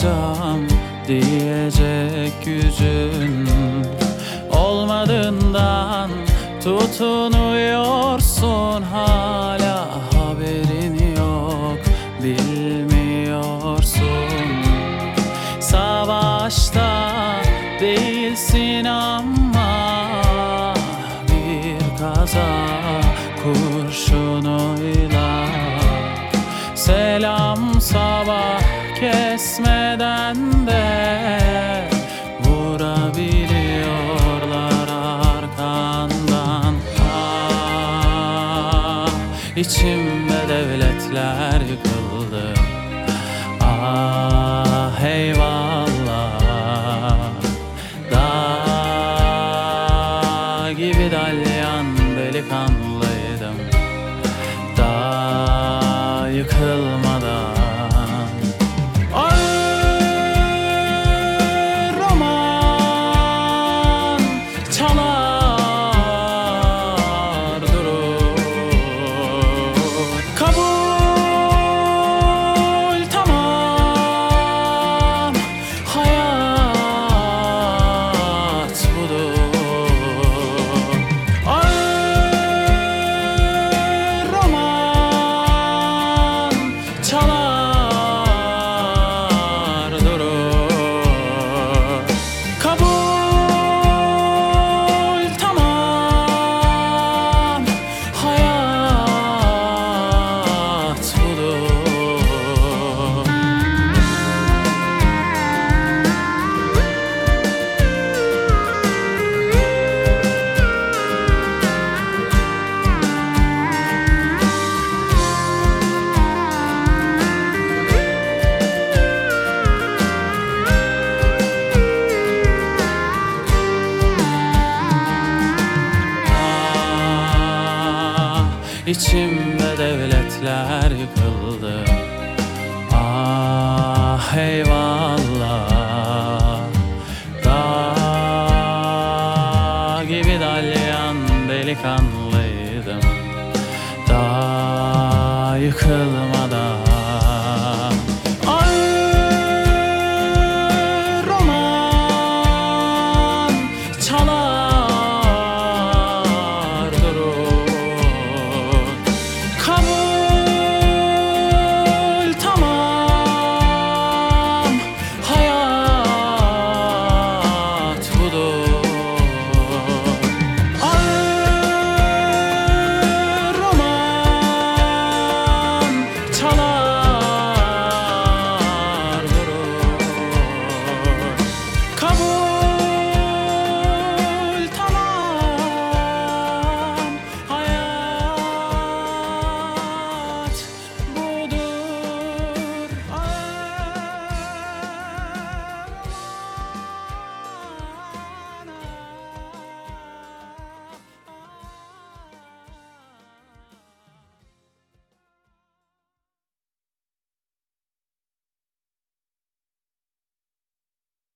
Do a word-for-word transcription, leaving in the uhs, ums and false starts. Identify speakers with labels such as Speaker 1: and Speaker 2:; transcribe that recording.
Speaker 1: yapacağım diyecek gücün olmadığından tutunuyorsun hala, haberin yok, bilmiyorsun. Savaşta değilsin ama bir kaza kurşunuyla selam sabah kesmeden de vurabiliyorlar arkandan. Ah, içimde devletler yıkıldı. Ah eyvallah, dağ gibi dalyan delikanlıydım, dağ yıkılmadan. Ağır roman çalar durur, kabul tamam, hayat budur. Ağır roman çalar durur, kabul tamam, hayat budur. Ah, içimde devletler yıkıldı. Ah eyvallah, dağ gibi dalyan delikanlıydım, dağ yıkılmadan.